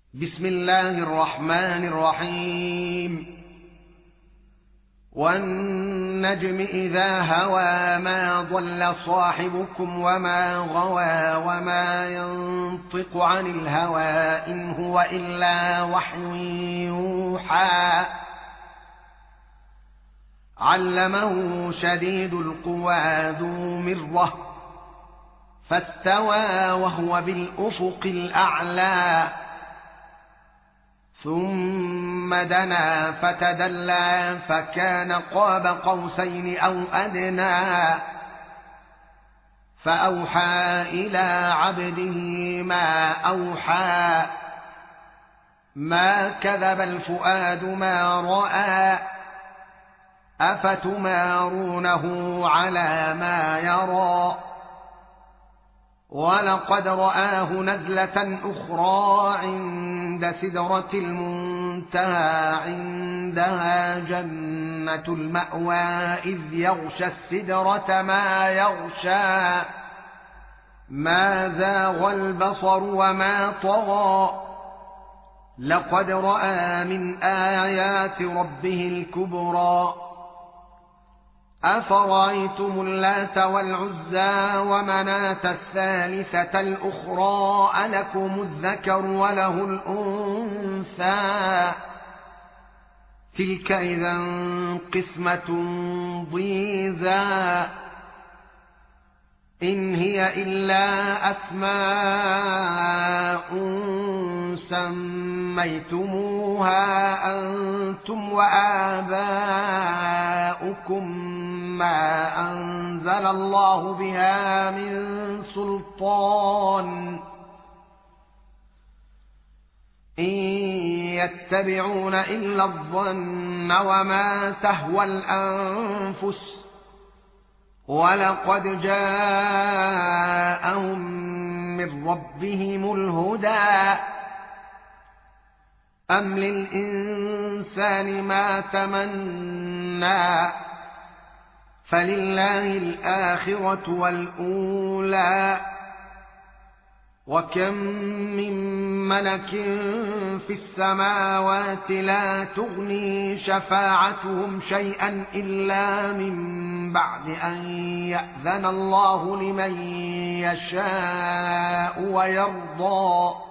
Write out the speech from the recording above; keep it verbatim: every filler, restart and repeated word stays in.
بسم الله الرحمن الرحيم والنجم إذا هوى ما ضل صاحبكم وما غوى وما ينطق عن الهوى إن هو إلا وحي يوحى علمه شديد القوى ذو مرة فاستوى وهو بالأفق الأعلى ثم دنا فتدلى فكان قاب قوسين أو أدنى فأوحى إلى عبده ما أوحى ما كذب الفؤاد ما رأى أفتمارونه على ما يرى ولقد رآه نزلة أخرى عند سدرة المنتهى عندها جنة المأوى إذ يغشى السدرة ما يغشى ما زاغ البصر وما طغى لقد رأى من آيات ربه الكبرى أفرأيتم اللات والعزى ومناة الثالثة الأخرى ألكم الذكر وله الأنثى تلك إذا قسمة ضيزى إن هي إلا أسماء سميتموها أنتم وآباؤكم ما أنزل الله بها من سلطان إن يتبعون إلا الظن وما تهوى الأنفس ولقد جاءهم من ربهم الهدى أم للإنسان ما تمنى فلله الآخرة والأولى وكم من ملك في السماوات لا تغني شفاعتهم شيئا إلا من بعد أن يأذن الله لمن يشاء ويرضى